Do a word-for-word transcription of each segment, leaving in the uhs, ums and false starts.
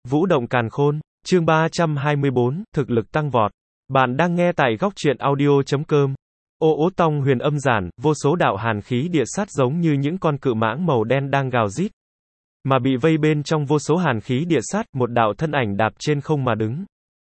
Vũ động càn khôn, chương ba trăm hai mươi bốn, thực lực tăng vọt. Bạn đang nghe tại góc truyện audio chấm com. Ô ô tong huyền âm giản, vô số đạo hàn khí địa sát giống như những con cự mãng màu đen đang gào rít. Mà bị vây bên trong vô số hàn khí địa sát, một đạo thân ảnh đạp trên không mà đứng.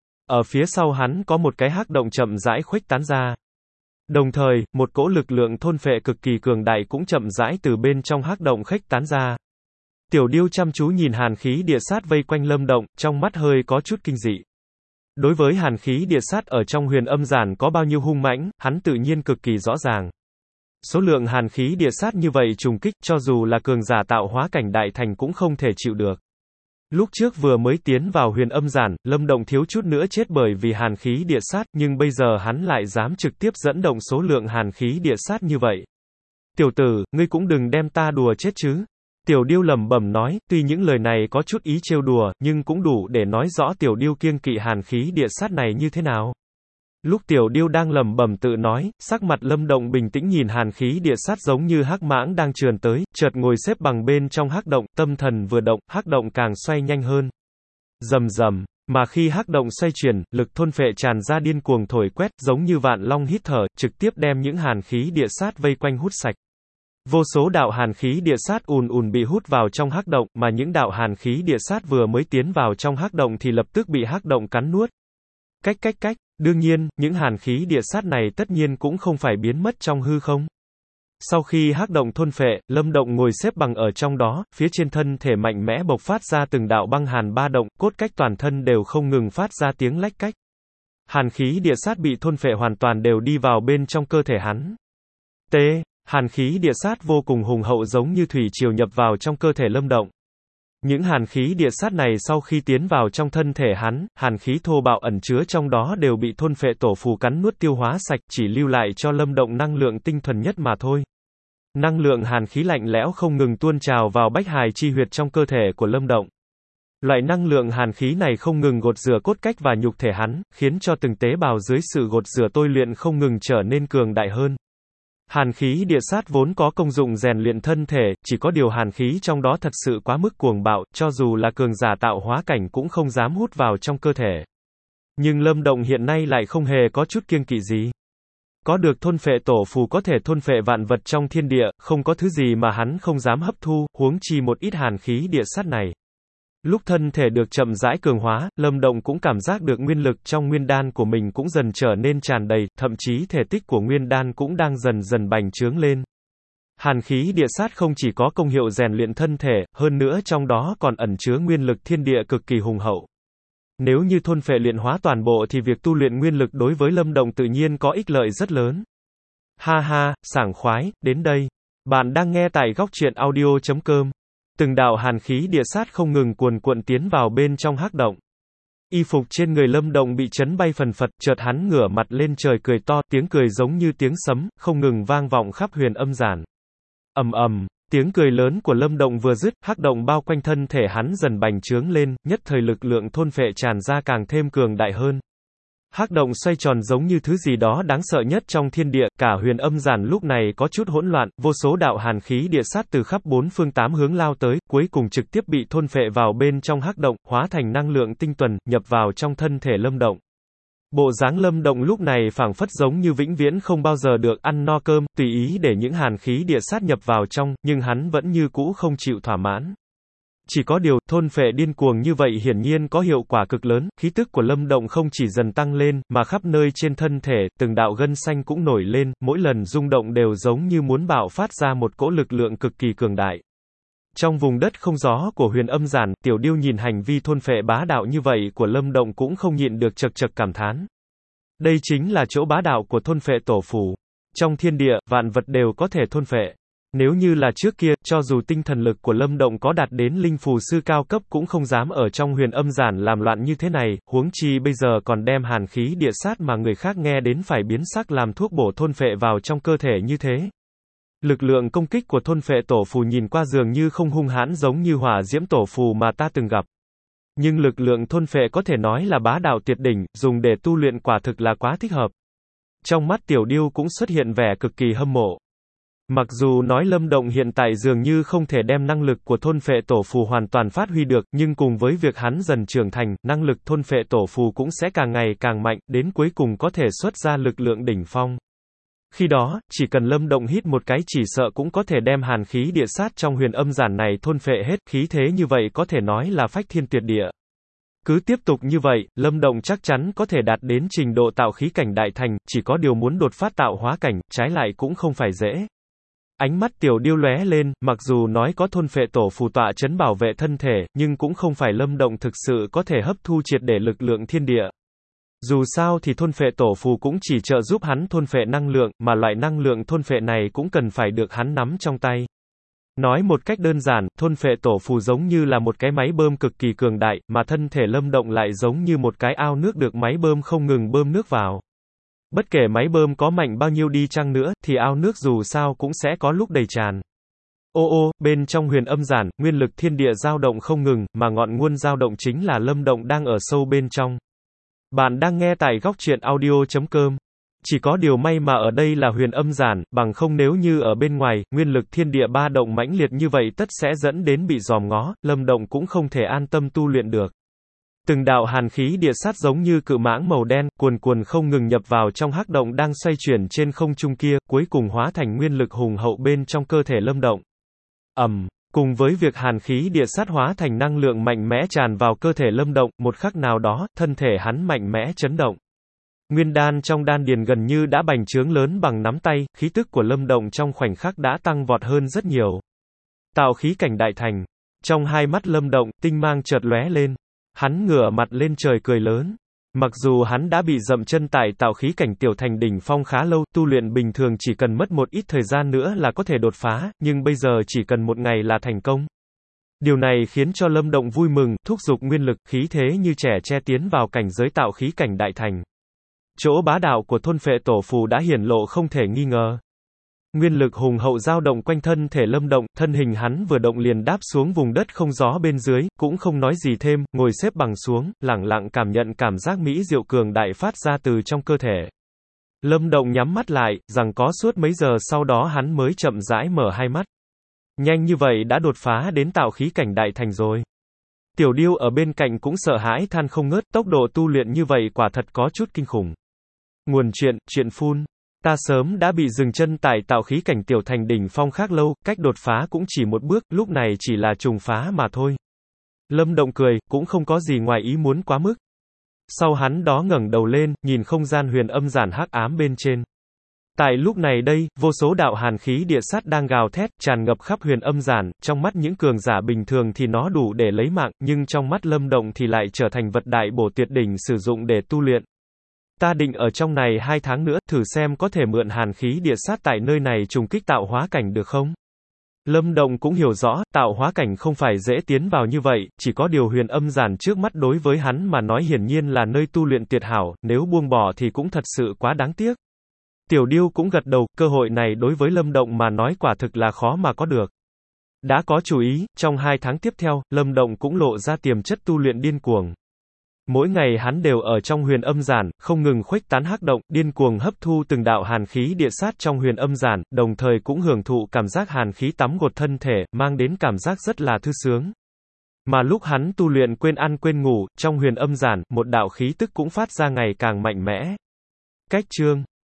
Ở phía sau hắn có một cái hắc động chậm rãi khuếch tán ra. Đồng thời, một cỗ lực lượng thôn phệ cực kỳ cường đại cũng chậm rãi từ bên trong hắc động khuếch tán ra. Tiểu Điêu chăm chú nhìn hàn khí địa sát vây quanh lâm động, trong mắt hơi có chút kinh dị. Đối với hàn khí địa sát ở trong huyền âm giản có bao nhiêu hung mãnh, hắn tự nhiên cực kỳ rõ ràng. Số lượng hàn khí địa sát như vậy trùng kích, cho dù là cường giả tạo hóa cảnh đại thành cũng không thể chịu được. Lúc trước vừa mới tiến vào huyền âm giản, lâm động thiếu chút nữa chết bởi vì hàn khí địa sát, nhưng bây giờ hắn lại dám trực tiếp dẫn động số lượng hàn khí địa sát như vậy. Tiểu tử, ngươi cũng đừng đem ta đùa chết chứ. Tiểu Điêu lẩm bẩm nói, tuy những lời này có chút ý trêu đùa, nhưng cũng đủ để nói rõ Tiểu Điêu kiêng kỵ hàn khí địa sát này như thế nào. Lúc Tiểu Điêu đang lẩm bẩm tự nói, sắc mặt lâm động bình tĩnh nhìn hàn khí địa sát giống như hắc mãng đang trườn tới, chợt ngồi xếp bằng bên trong hắc động, tâm thần vừa động, hắc động càng xoay nhanh hơn. Rầm rầm, mà khi hắc động xoay chuyển, lực thôn phệ tràn ra điên cuồng thổi quét, giống như vạn long hít thở, trực tiếp đem những hàn khí địa sát vây quanh hút sạch. Vô số đạo hàn khí địa sát ùn ùn bị hút vào trong hắc động, mà những đạo hàn khí địa sát vừa mới tiến vào trong hắc động thì lập tức bị hắc động cắn nuốt. Cách cách cách, đương nhiên, những hàn khí địa sát này tất nhiên cũng không phải biến mất trong hư không. Sau khi hắc động thôn phệ, lâm động ngồi xếp bằng ở trong đó, phía trên thân thể mạnh mẽ bộc phát ra từng đạo băng hàn ba động, cốt cách toàn thân đều không ngừng phát ra tiếng lách cách. Hàn khí địa sát bị thôn phệ hoàn toàn đều đi vào bên trong cơ thể hắn. T. Hàn khí địa sát vô cùng hùng hậu giống như thủy triều nhập vào trong cơ thể lâm động. Những hàn khí địa sát này sau khi tiến vào trong thân thể hắn, hàn khí thô bạo ẩn chứa trong đó đều bị thôn phệ tổ phù cắn nuốt tiêu hóa sạch, chỉ lưu lại cho lâm động năng lượng tinh thuần nhất mà thôi. Năng lượng hàn khí lạnh lẽo không ngừng tuôn trào vào bách hài chi huyệt trong cơ thể của lâm động. Loại năng lượng hàn khí này không ngừng gột rửa cốt cách và nhục thể hắn, khiến cho từng tế bào dưới sự gột rửa tôi luyện không ngừng trở nên cường đại hơn. Hàn khí địa sát vốn có công dụng rèn luyện thân thể, chỉ có điều hàn khí trong đó thật sự quá mức cuồng bạo, cho dù là cường giả tạo hóa cảnh cũng không dám hút vào trong cơ thể. Nhưng lâm động hiện nay lại không hề có chút kiêng kỵ gì. Có được thôn phệ tổ phù có thể thôn phệ vạn vật trong thiên địa, không có thứ gì mà hắn không dám hấp thu, huống chi một ít hàn khí địa sát này. Lúc thân thể được chậm rãi cường hóa, lâm động cũng cảm giác được nguyên lực trong nguyên đan của mình cũng dần trở nên tràn đầy, thậm chí thể tích của nguyên đan cũng đang dần dần bành trướng lên. Hàn khí địa sát không chỉ có công hiệu rèn luyện thân thể, hơn nữa trong đó còn ẩn chứa nguyên lực thiên địa cực kỳ hùng hậu. Nếu như thôn phệ luyện hóa toàn bộ thì việc tu luyện nguyên lực đối với lâm động tự nhiên có ích lợi rất lớn. Ha ha, sảng khoái, đến đây. Bạn đang nghe tại góc truyện audio chấm com. Từng đạo hàn khí địa sát không ngừng cuồn cuộn tiến vào bên trong hắc động. Y phục trên người lâm động bị chấn bay phần phật, chợt hắn ngửa mặt lên trời cười to, tiếng cười giống như tiếng sấm, không ngừng vang vọng khắp huyền âm giản. Ầm ầm, tiếng cười lớn của lâm động vừa dứt, hắc động bao quanh thân thể hắn dần bành trướng lên, nhất thời lực lượng thôn phệ tràn ra càng thêm cường đại hơn. Hắc động xoay tròn giống như thứ gì đó đáng sợ nhất trong thiên địa, cả huyền âm giản lúc này có chút hỗn loạn, vô số đạo hàn khí địa sát từ khắp bốn phương tám hướng lao tới, cuối cùng trực tiếp bị thôn phệ vào bên trong hắc động, hóa thành năng lượng tinh thuần, nhập vào trong thân thể lâm động. Bộ dáng lâm động lúc này phảng phất giống như vĩnh viễn không bao giờ được ăn no cơm, tùy ý để những hàn khí địa sát nhập vào trong, nhưng hắn vẫn như cũ không chịu thỏa mãn. Chỉ có điều, thôn phệ điên cuồng như vậy hiển nhiên có hiệu quả cực lớn, khí tức của lâm động không chỉ dần tăng lên, mà khắp nơi trên thân thể, từng đạo gân xanh cũng nổi lên, mỗi lần rung động đều giống như muốn bạo phát ra một cỗ lực lượng cực kỳ cường đại. Trong vùng đất không gió của huyền âm giản, Tiểu Điêu nhìn hành vi thôn phệ bá đạo như vậy của lâm động cũng không nhịn được chật chật cảm thán. Đây chính là chỗ bá đạo của thôn phệ tổ phù. Trong thiên địa, vạn vật đều có thể thôn phệ. Nếu như là trước kia, cho dù tinh thần lực của lâm động có đạt đến linh phù sư cao cấp cũng không dám ở trong huyền âm giản làm loạn như thế này, huống chi bây giờ còn đem hàn khí địa sát mà người khác nghe đến phải biến sắc làm thuốc bổ thôn phệ vào trong cơ thể như thế. Lực lượng công kích của thôn phệ tổ phù nhìn qua dường như không hung hãn giống như hỏa diễm tổ phù mà ta từng gặp. Nhưng lực lượng thôn phệ có thể nói là bá đạo tuyệt đỉnh, dùng để tu luyện quả thực là quá thích hợp. Trong mắt Tiểu Điêu cũng xuất hiện vẻ cực kỳ hâm mộ. Mặc dù nói Lâm Động hiện tại dường như không thể đem năng lực của thôn phệ tổ phù hoàn toàn phát huy được, nhưng cùng với việc hắn dần trưởng thành, năng lực thôn phệ tổ phù cũng sẽ càng ngày càng mạnh, đến cuối cùng có thể xuất ra lực lượng đỉnh phong. Khi đó, chỉ cần Lâm Động hít một cái chỉ sợ cũng có thể đem hàn khí địa sát trong huyền âm giản này thôn phệ hết, khí thế như vậy có thể nói là phách thiên tuyệt địa. Cứ tiếp tục như vậy, Lâm Động chắc chắn có thể đạt đến trình độ tạo khí cảnh đại thành, chỉ có điều muốn đột phát tạo hóa cảnh, trái lại cũng không phải dễ. Ánh mắt Tiểu Điêu lóe lên, mặc dù nói có thôn phệ tổ phù tọa chấn bảo vệ thân thể, nhưng cũng không phải Lâm Động thực sự có thể hấp thu triệt để lực lượng thiên địa. Dù sao thì thôn phệ tổ phù cũng chỉ trợ giúp hắn thôn phệ năng lượng, mà loại năng lượng thôn phệ này cũng cần phải được hắn nắm trong tay. Nói một cách đơn giản, thôn phệ tổ phù giống như là một cái máy bơm cực kỳ cường đại, mà thân thể Lâm Động lại giống như một cái ao nước được máy bơm không ngừng bơm nước vào. Bất kể máy bơm có mạnh bao nhiêu đi chăng nữa, thì ao nước dù sao cũng sẽ có lúc đầy tràn. Ô ô, bên trong huyền âm giản, nguyên lực thiên địa dao động không ngừng, mà ngọn nguồn dao động chính là Lâm Động đang ở sâu bên trong. Bạn đang nghe tại góc truyện audio chấm com. Chỉ có điều may mà ở đây là huyền âm giản, bằng không nếu như ở bên ngoài, nguyên lực thiên địa ba động mãnh liệt như vậy tất sẽ dẫn đến bị dòm ngó, Lâm Động cũng không thể an tâm tu luyện được. Từng đạo hàn khí địa sát giống như cự mãng màu đen, cuồn cuồn không ngừng nhập vào trong hắc động đang xoay chuyển trên không trung kia, cuối cùng hóa thành nguyên lực hùng hậu bên trong cơ thể Lâm Động. Ầm, um, cùng với việc hàn khí địa sát hóa thành năng lượng mạnh mẽ tràn vào cơ thể Lâm Động, một khắc nào đó, thân thể hắn mạnh mẽ chấn động. Nguyên đan trong đan điền gần như đã bành trướng lớn bằng nắm tay, khí tức của Lâm Động trong khoảnh khắc đã tăng vọt hơn rất nhiều. Tạo khí cảnh đại thành. Trong hai mắt Lâm Động, tinh mang chợt lóe lên. Hắn ngửa mặt lên trời cười lớn. Mặc dù hắn đã bị dậm chân tại tạo khí cảnh tiểu thành đỉnh phong khá lâu, tu luyện bình thường chỉ cần mất một ít thời gian nữa là có thể đột phá, nhưng bây giờ chỉ cần một ngày là thành công. Điều này khiến cho Lâm Động vui mừng, thúc giục nguyên lực, khí thế như trẻ tre tiến vào cảnh giới tạo khí cảnh đại thành. Chỗ bá đạo của thôn phệ tổ phù đã hiển lộ không thể nghi ngờ. Nguyên lực hùng hậu dao động quanh thân thể Lâm Động, thân hình hắn vừa động liền đáp xuống vùng đất không gió bên dưới, cũng không nói gì thêm, ngồi xếp bằng xuống, lẳng lặng cảm nhận cảm giác mỹ diệu cường đại phát ra từ trong cơ thể. Lâm Động nhắm mắt lại, rằng có suốt mấy giờ sau đó hắn mới chậm rãi mở hai mắt. Nhanh như vậy đã đột phá đến tạo khí cảnh đại thành rồi. Tiểu Điêu ở bên cạnh cũng sợ hãi than không ngớt, tốc độ tu luyện như vậy quả thật có chút kinh khủng. Nguồn chuyện, chuyện phun. Ta sớm đã bị dừng chân tại tạo khí cảnh tiểu thành đỉnh phong khác lâu, cách đột phá cũng chỉ một bước, lúc này chỉ là trùng phá mà thôi. Lâm Động cười, cũng không có gì ngoài ý muốn quá mức. Sau hắn đó ngẩng đầu lên, nhìn không gian huyền âm giản hắc ám bên trên. Tại lúc này đây, vô số đạo hàn khí địa sát đang gào thét, tràn ngập khắp huyền âm giản, trong mắt những cường giả bình thường thì nó đủ để lấy mạng, nhưng trong mắt Lâm Động thì lại trở thành vật đại bổ tuyệt đỉnh sử dụng để tu luyện. Ta định ở trong này hai tháng nữa, thử xem có thể mượn hàn khí địa sát tại nơi này trùng kích tạo hóa cảnh được không? Lâm Động cũng hiểu rõ, tạo hóa cảnh không phải dễ tiến vào như vậy, chỉ có điều huyền âm giản trước mắt đối với hắn mà nói hiển nhiên là nơi tu luyện tuyệt hảo, nếu buông bỏ thì cũng thật sự quá đáng tiếc. Tiểu Điêu cũng gật đầu, cơ hội này đối với Lâm Động mà nói quả thực là khó mà có được. Đã có chủ ý, trong hai tháng tiếp theo, Lâm Động cũng lộ ra tiềm chất tu luyện điên cuồng. Mỗi ngày hắn đều ở trong huyền âm giản, không ngừng khuếch tán hắc động, điên cuồng hấp thu từng đạo hàn khí địa sát trong huyền âm giản, đồng thời cũng hưởng thụ cảm giác hàn khí tắm gột thân thể, mang đến cảm giác rất là thư sướng. Mà lúc hắn tu luyện quên ăn quên ngủ, trong huyền âm giản, một đạo khí tức cũng phát ra ngày càng mạnh mẽ. Cách chương